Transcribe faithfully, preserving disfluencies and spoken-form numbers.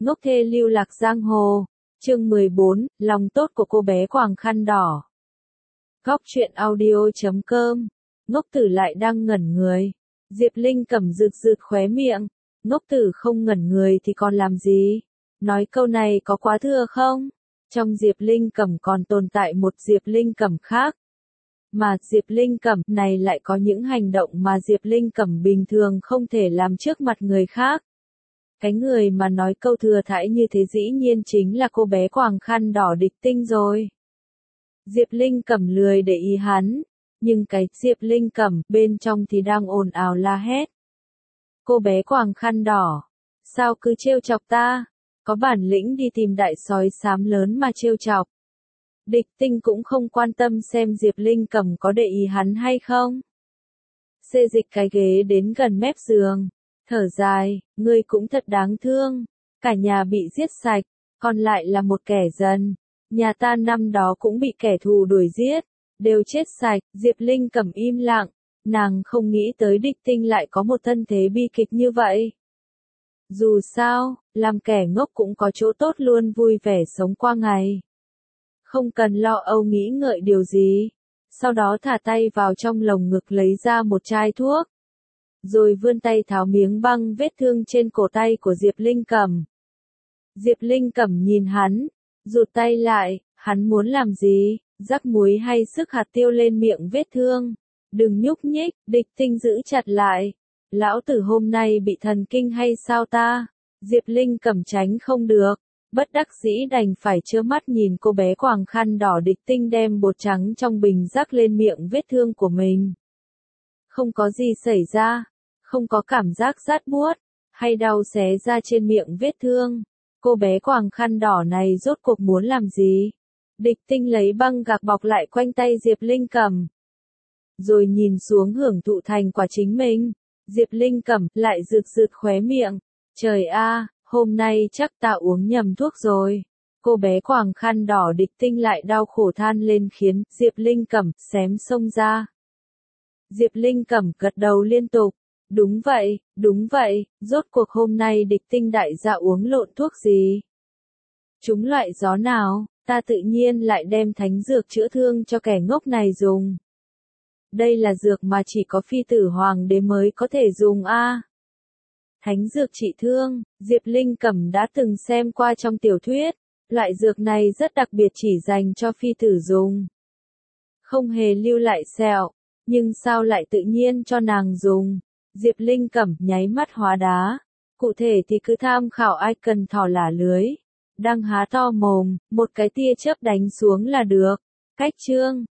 Ngốc thê lưu lạc giang hồ. Chương mười bốn, lòng tốt của cô bé quàng khăn đỏ. Góc truyện audio chấm com. Ngốc tử lại đang ngẩn người. Diệp Linh cầm rực rực khóe miệng. Ngốc tử không ngẩn người thì còn làm gì? Nói câu này có quá thừa không? Trong Diệp Linh cầm còn tồn tại một Diệp Linh cầm khác. Mà Diệp Linh Cẩm này lại có những hành động mà Diệp Linh Cẩm bình thường không thể làm trước mặt người khác. Cái người mà nói câu thừa thãi như thế dĩ nhiên chính là cô bé quàng khăn đỏ Địch Tinh rồi. Diệp Linh Cẩm lười để ý hắn, nhưng cái Diệp Linh Cẩm bên trong thì đang ồn ào la hét. Cô bé quàng khăn đỏ, sao cứ trêu chọc ta? Có bản lĩnh đi tìm đại sói xám lớn mà trêu chọc. Địch Tinh cũng không quan tâm xem Diệp Linh Cẩm có để ý hắn hay không. Xê dịch cái ghế đến gần mép giường, thở dài, ngươi cũng thật đáng thương, cả nhà bị giết sạch, còn lại là một kẻ dân. Nhà ta năm đó cũng bị kẻ thù đuổi giết, đều chết sạch. Diệp Linh Cẩm im lặng, nàng không nghĩ tới Địch Tinh lại có một thân thế bi kịch như vậy. Dù sao, làm kẻ ngốc cũng có chỗ tốt, luôn vui vẻ sống qua ngày. Không cần lo âu nghĩ ngợi điều gì. Sau đó thả tay vào trong lồng ngực lấy ra một chai thuốc. Rồi vươn tay tháo miếng băng vết thương trên cổ tay của Diệp Linh Cẩm. Diệp Linh Cẩm nhìn hắn, rụt tay lại, hắn muốn làm gì? Rắc muối hay sức hạt tiêu lên miệng vết thương. Đừng nhúc nhích. Địch Tinh giữ chặt lại. Lão tử hôm nay bị thần kinh hay sao ta? Diệp Linh Cẩm tránh không được. Bất đắc dĩ đành phải trơ mắt nhìn cô bé quàng khăn đỏ Địch Tinh đem bột trắng trong bình rắc lên miệng vết thương của mình. Không có gì xảy ra, không có cảm giác rát buốt, hay đau xé ra trên miệng vết thương. Cô bé quàng khăn đỏ này rốt cuộc muốn làm gì? Địch Tinh lấy băng gạc bọc lại quanh tay Diệp Linh Cẩm. Rồi nhìn xuống hưởng thụ thành quả chính mình. Diệp Linh Cẩm lại rực rực khóe miệng. Trời a! Hôm nay chắc ta uống nhầm thuốc rồi. Cô bé quàng khăn đỏ Địch Tinh lại đau khổ than lên khiến Diệp Linh Cẩm xém xông ra. Diệp Linh Cẩm gật đầu liên tục. Đúng vậy, đúng vậy, rốt cuộc hôm nay Địch Tinh đại gia uống lộn thuốc gì? Chúng loại gió nào, ta tự nhiên lại đem thánh dược chữa thương cho kẻ ngốc này dùng. Đây là dược mà chỉ có phi tử hoàng đế mới có thể dùng a. À. Thánh dược trị thương, Diệp Linh Cẩm đã từng xem qua trong tiểu thuyết, loại dược này rất đặc biệt chỉ dành cho phi tử dùng. Không hề lưu lại sẹo, nhưng sao lại tự nhiên cho nàng dùng? Diệp Linh Cẩm nháy mắt hóa đá, cụ thể thì cứ tham khảo ai cần thỏ lả lưới. Đang há to mồm, một cái tia chớp đánh xuống là được. Cách chương